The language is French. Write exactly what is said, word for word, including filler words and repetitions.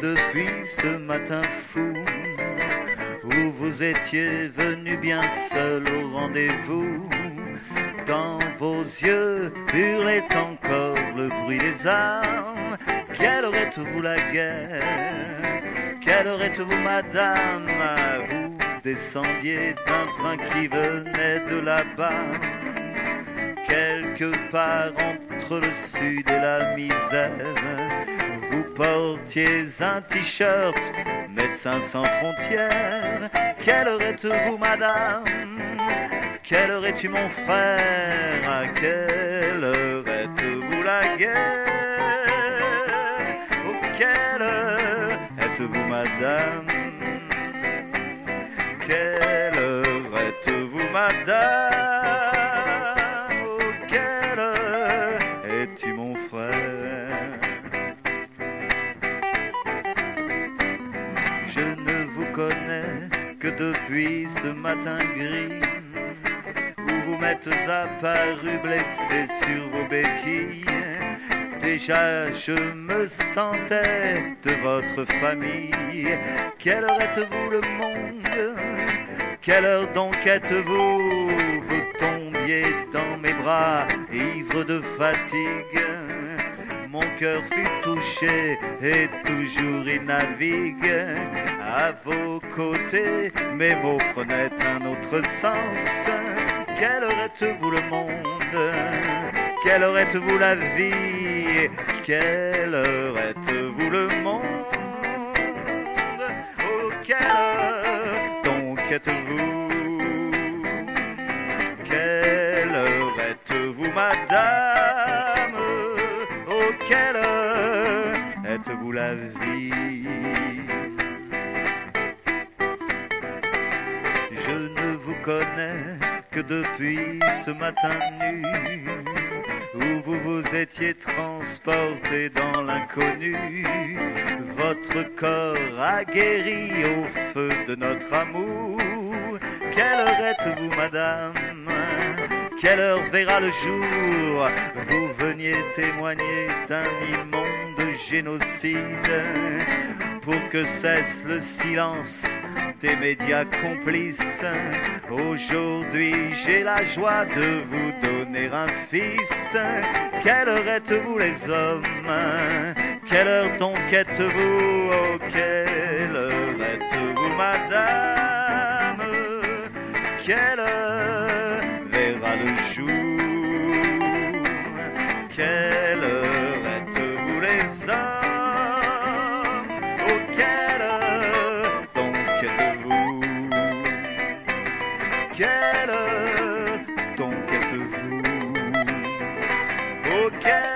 depuis ce matin fou où vous étiez venu bien seul au rendez-vous. Dans vos yeux hurlait encore le bruit des armes. Quelle heure êtes-vous la guerre? Quelle heure êtes-vous madame? Vous descendiez d'un train qui venait de là-bas, quelque part entre le sud et la misère. Vous portiez un t-shirt Médecins sans frontières. Quelle heure êtes-vous madame? Quelle heure es-tu mon frère? À quelle heure êtes-vous la guerre? Oh, quelle heure êtes-vous madame? Quelle heure êtes-vous madame? Oh, quelle heure es-tu mon frère? Je ne vous connais que depuis ce matin gris où vous m'êtes apparu blessé sur vos béquilles. Déjà je me sentais de votre famille. Quelle heure êtes-vous le monde? Quelle heure donc êtes-vous? Vous tombiez dans mes bras, ivre de fatigue. Mon cœur fut touché et toujours il navigue. À vos côtés, mes mots prenaient un autre sens. Quelle heure êtes-vous le monde? Quelle heure êtes-vous la vie? Quelle heure êtes-vous le monde? Oh, quelle heure donc êtes-vous? Quelle heure êtes-vous madame? Oh, quelle heure êtes-vous la vie? Je ne vous connais que depuis ce matin nu où vous vous étiez transporté dans l'inconnu. Votre corps a guéri au feu de notre amour. Quelle heure êtes-vous madame? Quelle heure verra le jour? Vous veniez témoigner d'un immonde génocide pour que cesse le silence des médias complices. Aujourd'hui j'ai la joie de vous donner un fils. Quelle heure êtes-vous les hommes? Quelle heure donc êtes-vous? Oh, quelle heure êtes-vous madame? Quelle heure verra le jour? Quelle heure êtes-vous les hommes? Oh, quelle heure donc êtes-vous? Quelle heure donc êtes-vous? Oh, quelle